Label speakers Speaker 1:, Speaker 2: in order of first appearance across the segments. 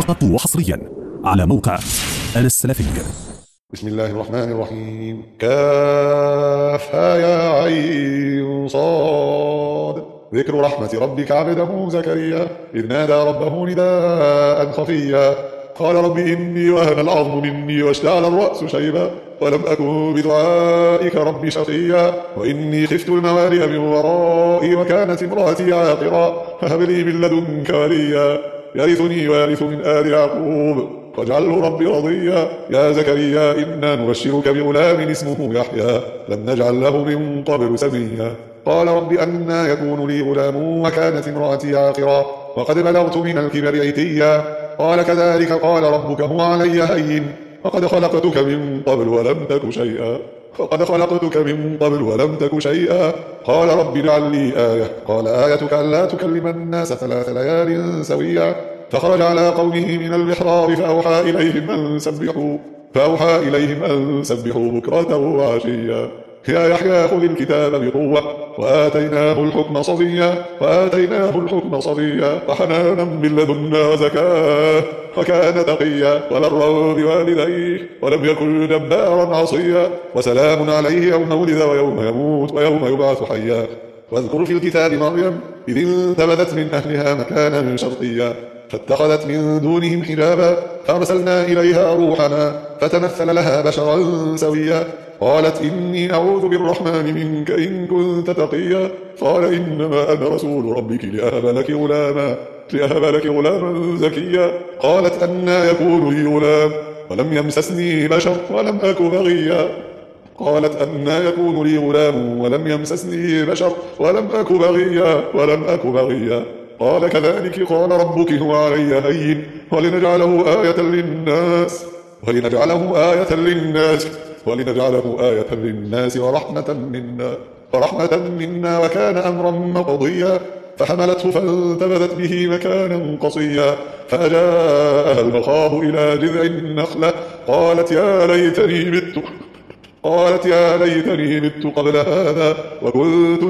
Speaker 1: فقط وحصريا على موقع أنا السلفي.
Speaker 2: بسم الله الرحمن الرحيم. كافها يا عين صاد. ذكر رحمة ربك عبده زكريا إذ نادى ربه نداء خفيا قال رب إني وهن العظم مني واشتعل الرأس شيبا ولم أكن بدعائك رب شقيا وإني خفت الموالي من ورائي وكانت امرأتي عاقرا فهب لي من لدنك وليا يرثني ويرث من آل يعقوب واجعله ربي رضيا يا زكريا إنا نبشرك بغلام اسمه يحيى لم نجعل له من قبل سميا قال رب أنى يكون لي غلام وكانت امرأتي عاقرا وقد بلغت من الكبر عتيا قال كذلك قال ربك هو علي هين وقد خلقتك من قبل ولم تك شيئا قال رب اجعل لي آية قال آيتك ألا تكلم الناس 3 ليال سويا فخرج على قومه من المحراب فأوحى إليهم أن سبحوا بكرة وعشيا يا يحيى خذ الكتاب بقوة وآتيناه الحكم صبيا وحنانا من لدنا وزكاة وكان تقيا وبرا بوالديه ولم يكن جبارا عصيا وسلام عليه يوم ولد ويوم يموت ويوم يبعث حيا واذكر في الكتاب مريم إذ انتبذت من أهلها مكانا شرقيا فاتخذت من دونهم حجابا فأرسلنا إليها روحنا فتمثل لها بشرا سويا قالت إني أعوذ بالرحمن منك إن كنت تقيا قال إنما أنا رسول ربك لأهب لك غلاما زكيا قالت أنى يكون لي غلام ولم يمسسني بشر ولم أك بغيا قال كذلك قال ربك هو علي هين ولنجعله آية للناس ورحمة منا وكان أمرا مقضيا فحملته فانتبذت به مكانا قصيا فأجاءها المخاض إلى جذع النخلة قالت يا ليتني مت قبل هذا وكنت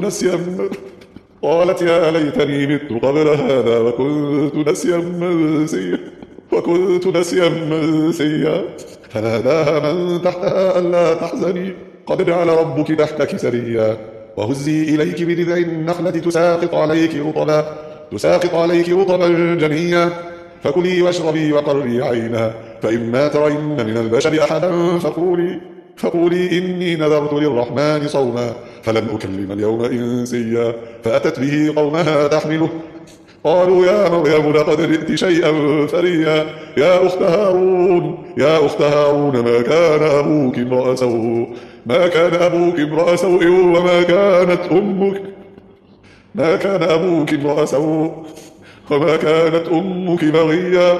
Speaker 2: نسيا منسيا فناداها من تحتها ألا تحزني قد جعل ربك تحتك سريا وهزي إليك بجذع النخلة تساقط عليك رطبا جنيا فكلي واشربي وقري عينا فإما ترين من البشر أحدا فقولي إني نذرت للرحمن صوما فلن أكلم اليوم إنسيا فأتت به قومها تحمله قالوا يا مريم لقد جئت شيئا فريا يا أخت هارون ما كان أبوك امرأ سوء وما كانت أمك بغيا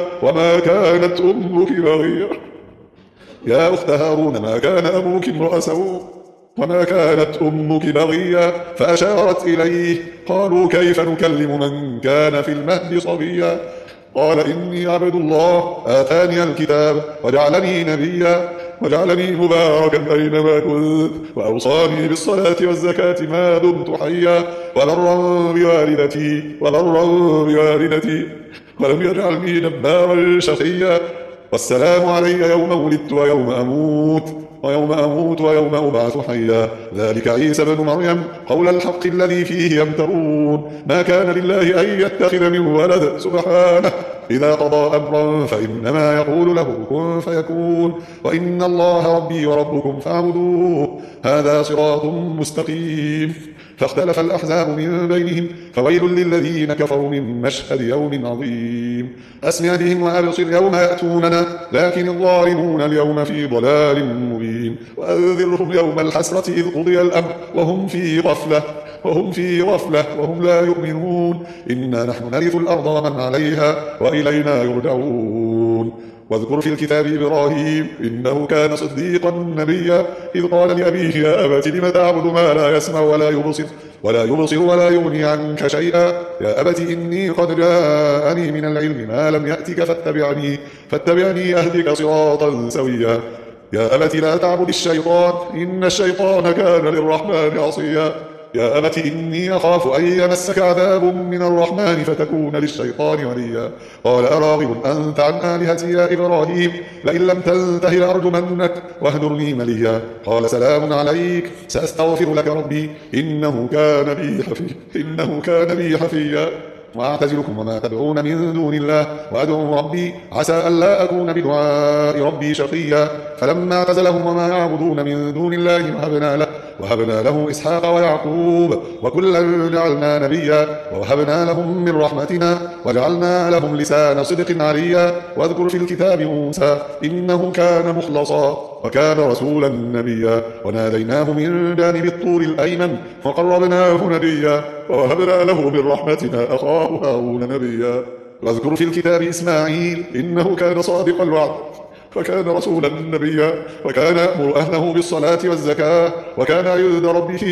Speaker 2: يا أخت هارون ما كان أبوك امرأ سوء وما كانت أمك بغيا فأشارت إليه قالوا كيف نكلم من كان في المهد صبيا قال إني عبد الله آتاني الكتاب وجعلني نبيا وجعلني مباركا أينما كنت وأوصاني بالصلاة والزكاة ما دمت حيا وبرا بوالدتي ولم يجعلني جبارا شقيا والسلام علي يوم ولدت ويوم أموت ويوم أبعث حيا ذلك عيسى بن مريم قول الحق الذي فيه يمترون ما كان لله أن يتخذ من ولد سبحانه إذا قضى أمرا فإنما يقول له كن فيكون وإن الله ربي وربكم فاعبدوه هذا صراط مستقيم فاختلف الأحزاب من بينهم فويل للذين كفروا من مشهد يوم عظيم أسمع بهم وأبصر يوم يأتوننا لكن الظالمون اليوم في ضلال مبين وأنذرهم يوم الحسرة إذ قضي الأمر وهم في غفلة وهم لا يؤمنون إنا نحن نرث الأرض ومن عليها وإلينا يرجعون واذكر في الكتاب إبراهيم إنه كان صديقا نبيا إذ قال لأبيه يا أبت لم تعبد ما لا يسمع ولا يبصر ولا يغني عنك شيئا يا أبت إني قد جاءني من العلم ما لم يأتك فاتبعني أهدك صراطا سويا يا أبت لا تعبد الشيطان إن الشيطان كان للرحمن عصيا يا أبت إني أخاف أن يمسك عذاب من الرحمن فتكون للشيطان وليا. قال أراغب أنت عن آلهتي يا إبراهيم لئن لم تنته لأرجمنك واهجرني مليا. قال سلام عليك سأستغفر لك ربي إنه كان بي حفيا. وأعتزلكم وما تدعون من دون الله وأدعو ربي عسى ألا أكون بدعاء ربي شقيا. فلما اعتزلهم وما يعبدون من دون الله وهبنا له إسحاق ويعقوب وكلا جعلنا نبيا ووهبنا لهم من رحمتنا وجعلنا لهم لسان صدق عليا. واذكر في الكتاب موسى إنه كان مخلصا وكان رسولا نبيا. وناديناه من جانب الطور الأيمن وقربناه نبيا ووهبنا له من رحمتنا أخاه هارون نبيا. واذكر في الكتاب إسماعيل إنه كان صادق الوعد وكان رسولا نبيا وكان يأمر أهله بالصلاة والزكاة وكان عند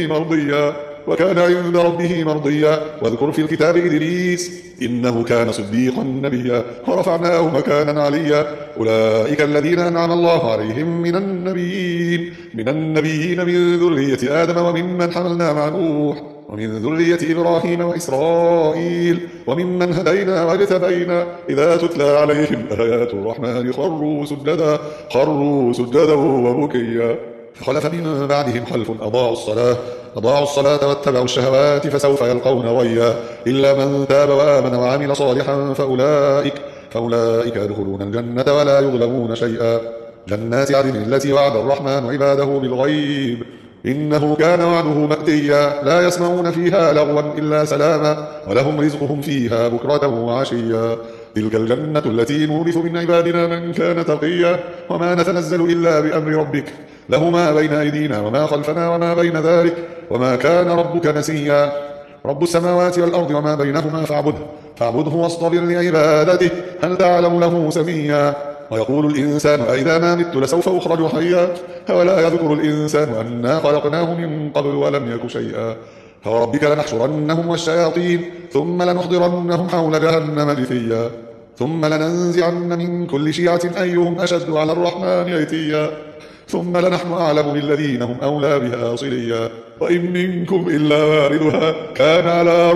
Speaker 2: ربه مرضيا. واذكر في الكتاب إدريس إنه كان صديقا نبيا ورفعناه مكانا عليا. أولئك الذين أنعم الله عليهم من النبيين من ذرية آدم وممن حملنا مع نوح ومن ذرية إبراهيم وإسرائيل وممن هدينا واجتبينا. إذا تتلى عليهم آيات الرحمن خروا سجدا وبكيا. فخلف من بعدهم خلف أضاعوا الصلاة واتبعوا الشهوات فسوف يلقون غيا. إلا من تاب وآمن وعمل صالحا فأولئك يدخلون الجنة ولا يظلمون شيئا. جنات عدن التي وعد الرحمن عباده بالغيب إنه كان وعده مأتيا. لا يسمعون فيها لغوا إلا سلاما ولهم رزقهم فيها بكرة وعشيا. تلك الجنة التي نورث من عبادنا من كان تقيا. وما نتنزل إلا بأمر ربك له ما بين أيدينا وما خلفنا وما بين ذلك وما كان ربك نسيا. رب السماوات والأرض وما بينهما فاعبده واصطبر لعبادته هل تعلم له سميا. ويقول الإنسان أإذا ما مت لسوف أخرج حيا. أولا يذكر الإنسان أنا خلقناه من قبل ولم يك شيئا. فوربك لنحشرنهم والشياطين ثم لنحضرنهم حول جهنم جثيا. ثم لننزعن من كل شيعة أيهم أشد على الرحمن عتيا. ثم لنحن أعلم بالذين هم أولى بها صليا. وإن منكم إلا واردها كان على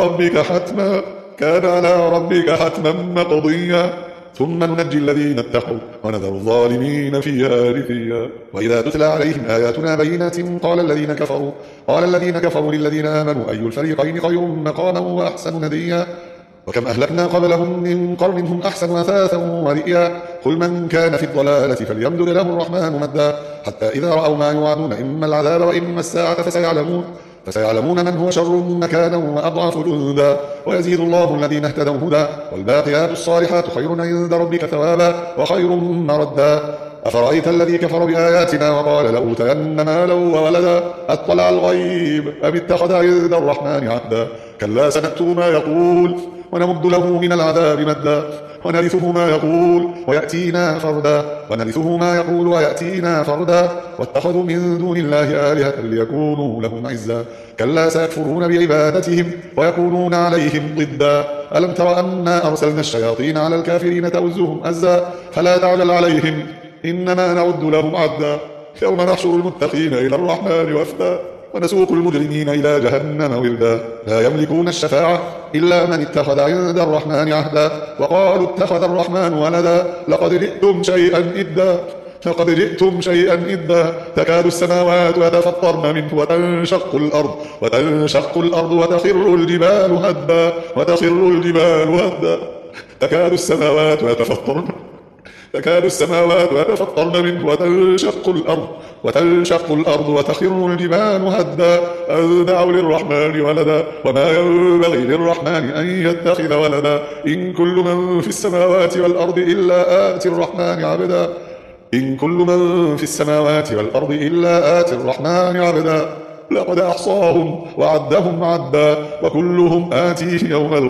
Speaker 2: ربك حتما مقضيا. ثم ننجي الذين اتقوا ونذر الظالمين فيها جثيا. وإذا تتلى عليهم آياتنا بينات قال الذين كفروا للذين آمنوا أي الفريقين خير مقاما وأحسن نديا. وكم أهلكنا قبلهم من قرن هم أحسن أثاثا ورئيا. قل من كان في الضلالة فليمدد له الرحمن مدا حتى إذا رأوا ما يوعدون إما العذاب وإما الساعة فسيعلمون من هو شر مكانا وأضعف جندا. ويزيد الله الذين اهتدوا هدى والباقيات الصالحات خير عند ربك ثوابا وخير مردا. أفرأيت الذي كفر بآياتنا وقال لأوتين مالا وولدا أطلع الغيب أم اتخذ عند الرحمن عهدا. كلا سنكتب ما يقول ونمد له من العذاب مدا ونرثه ما يقول ويأتينا فردا. واتخذوا من دون الله آلهة ليكونوا لهم عزا. كلا سيكفرون بعبادتهم ويكونون عليهم ضدا. ألم تر أنا أرسلنا الشياطين على الكافرين تؤزهم أزا. فلا تعجل عليهم إنما نعد لهم عدا. يوم نحشر المتقين إلى الرحمن وفدا ونسوق المجرمين إلى جهنم وردا. لا يملكون الشفاعة إلا من اتخذ عند الرحمن عهدا. وقالوا اتخذ الرحمن ولدا لقد جئتم شيئا إدا. تكاد السماوات يتفطرن منه وتنشق الأرض وتخر الجبال هدا. تكاد السماوات يتفطرن منه وتنشق الأرض وتخر الجبال هدا. أن دعوا للرحمن ولدا وما ينبغي للرحمن أن يتخذ ولدا. إن كل من في السماوات والأرض إلا آتي الرحمن عبدا. لقد أحصاهم وعدهم عدا. وكلهم آتيه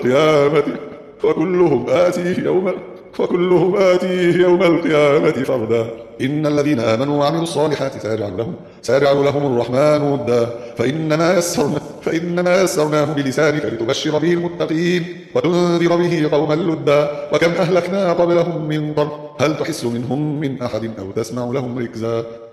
Speaker 2: يوم القيامة فردا. إن الذين آمنوا وعملوا الصالحات سيجعل لهم الرحمن ودا. فإنما يسرناه بلسانك لتبشر به المتقين وتنذر به قوما لدا. وكم أهلكنا قبلهم من قرن هل تحس منهم من أحد أو تسمع لهم ركزا.